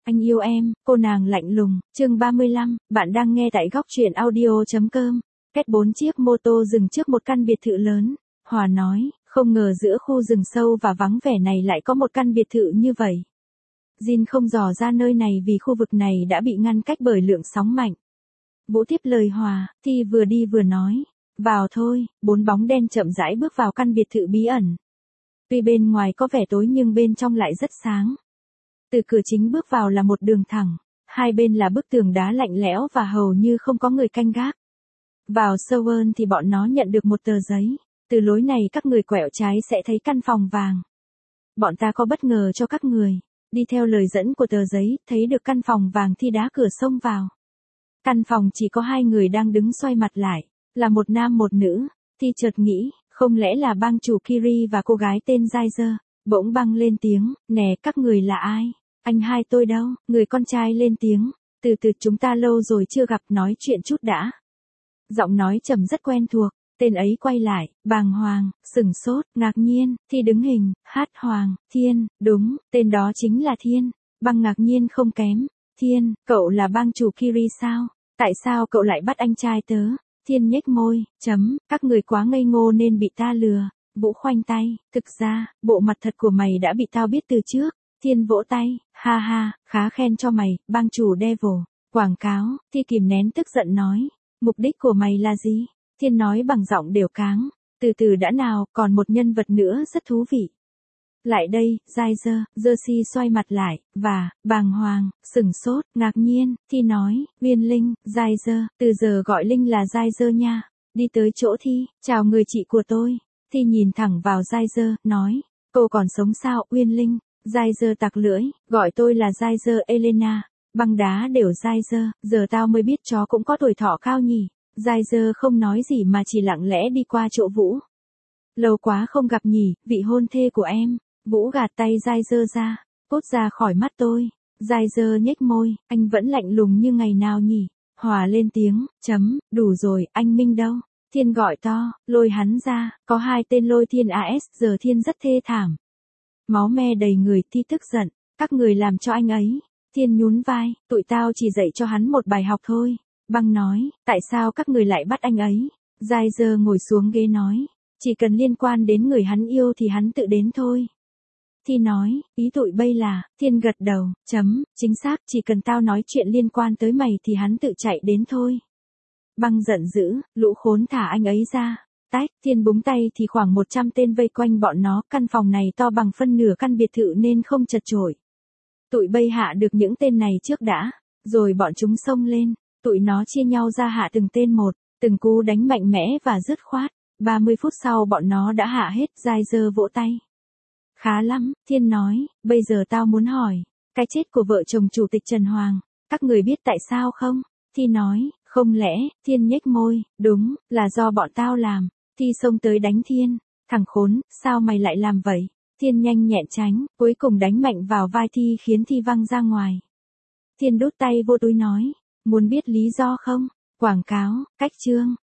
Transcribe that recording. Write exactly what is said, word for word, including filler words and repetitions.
Anh yêu em, cô nàng lạnh lùng, chương ba mươi lăm, bạn đang nghe tại góc truyện audio.com. Kết bốn chiếc mô tô dừng trước một căn biệt thự lớn. Hòa nói, không ngờ giữa khu rừng sâu và vắng vẻ này lại có một căn biệt thự như vậy. Jin không dò ra nơi này vì khu vực này đã bị ngăn cách bởi lượng sóng mạnh. Vũ tiếp lời Hòa, Thi vừa đi vừa nói. Vào thôi, bốn bóng đen chậm rãi bước vào căn biệt thự bí ẩn. Tuy bên ngoài có vẻ tối nhưng bên trong lại rất sáng. Từ cửa chính bước vào là một đường thẳng, hai bên là bức tường đá lạnh lẽo và hầu như không có người canh gác. Vào sâu hơn thì bọn nó nhận được một tờ giấy, từ lối này các người quẹo trái sẽ thấy căn phòng vàng. Bọn ta có bất ngờ cho các người, đi theo lời dẫn của tờ giấy, thấy được căn phòng vàng Thi đá cửa xông vào. Căn phòng chỉ có hai người đang đứng xoay mặt lại, là một nam một nữ. Thi chợt nghĩ, không lẽ là bang chủ Kiri và cô gái tên Jaiser. Bỗng băng lên tiếng, nè các người là ai? Anh hai tôi đâu? Người con trai lên tiếng, từ từ chúng ta lâu rồi chưa gặp, nói chuyện chút đã. Giọng nói trầm rất quen thuộc, tên ấy quay lại, bàng hoàng, sửng sốt, ngạc nhiên, Thi đứng hình, hát Hoàng, Thiên, đúng, tên đó chính là Thiên. Băng ngạc nhiên không kém, Thiên, cậu là bang chủ Kiri sao? Tại sao cậu lại bắt anh trai tớ? Thiên nhếch môi, chấm, các người quá ngây ngô nên bị ta lừa. Vũ khoanh tay, thực ra, bộ mặt thật của mày đã bị tao biết từ trước. Thiên vỗ tay, ha ha, khá khen cho mày, bang chủ Devil. Quảng cáo, Thi kìm nén tức giận nói, mục đích của mày là gì? Thiên nói bằng giọng đều cáng, từ từ đã nào, còn một nhân vật nữa rất thú vị. Lại đây, Jaiser, Jersey xoay mặt lại, và, bàng hoàng, sửng sốt, ngạc nhiên, Thi nói, Uyên Linh, Jaiser, từ giờ gọi Linh là Jaiser nha. Đi tới chỗ Thi, chào người chị của tôi. Thi nhìn thẳng vào Jaiser, nói, cô còn sống sao, Uyên Linh? Jaiser tặc lưỡi, gọi tôi là Jaiser Elena. Băng đá đều Jaiser, giờ tao mới biết chó cũng có tuổi thọ cao nhỉ. Jaiser không nói gì mà chỉ lặng lẽ đi qua chỗ Vũ. Lâu quá không gặp nhỉ, vị hôn thê của em. Vũ gạt tay Jaiser ra, cút ra khỏi mắt tôi. Jaiser nhếch môi, anh vẫn lạnh lùng như ngày nào nhỉ. Hòa lên tiếng, chấm, đủ rồi, anh Minh đâu? Thiên gọi to, lôi hắn ra, có hai tên lôi Thiên a ét, giờ Thiên rất thê thảm. Máu me đầy người. Thi tức giận, các người làm cho anh ấy. Thiên nhún vai, tụi tao chỉ dạy cho hắn một bài học thôi. Băng nói, tại sao các người lại bắt anh ấy? Jaiser ngồi xuống ghế nói, chỉ cần liên quan đến người hắn yêu thì hắn tự đến thôi. Thi nói, ý tụi bây là, Thiên gật đầu, chấm, chính xác, chỉ cần tao nói chuyện liên quan tới mày thì hắn tự chạy đến thôi. Băng giận dữ, lũ khốn thả anh ấy ra. Tách, Thiên búng tay thì khoảng một trăm tên vây quanh bọn nó, căn phòng này to bằng phân nửa căn biệt thự nên không chật chội. Tụi bây hạ được những tên này trước đã, rồi bọn chúng xông lên, tụi nó chia nhau ra hạ từng tên một, từng cú đánh mạnh mẽ và dứt khoát. ba mươi phút sau bọn nó đã hạ hết. Jaiser vỗ tay. Khá lắm, Thiên nói, bây giờ tao muốn hỏi, cái chết của vợ chồng chủ tịch Trần Hoàng, các người biết tại sao không? Thi nói, không lẽ, Thiên nhếch môi, đúng, là do bọn tao làm. Thi xông tới đánh Thiên, thằng khốn, sao mày lại làm vậy? Thiên nhanh nhẹn tránh, cuối cùng đánh mạnh vào vai Thi khiến Thi văng ra ngoài. Thiên đút tay vô túi nói, muốn biết lý do không? Quảng cáo, cách chương,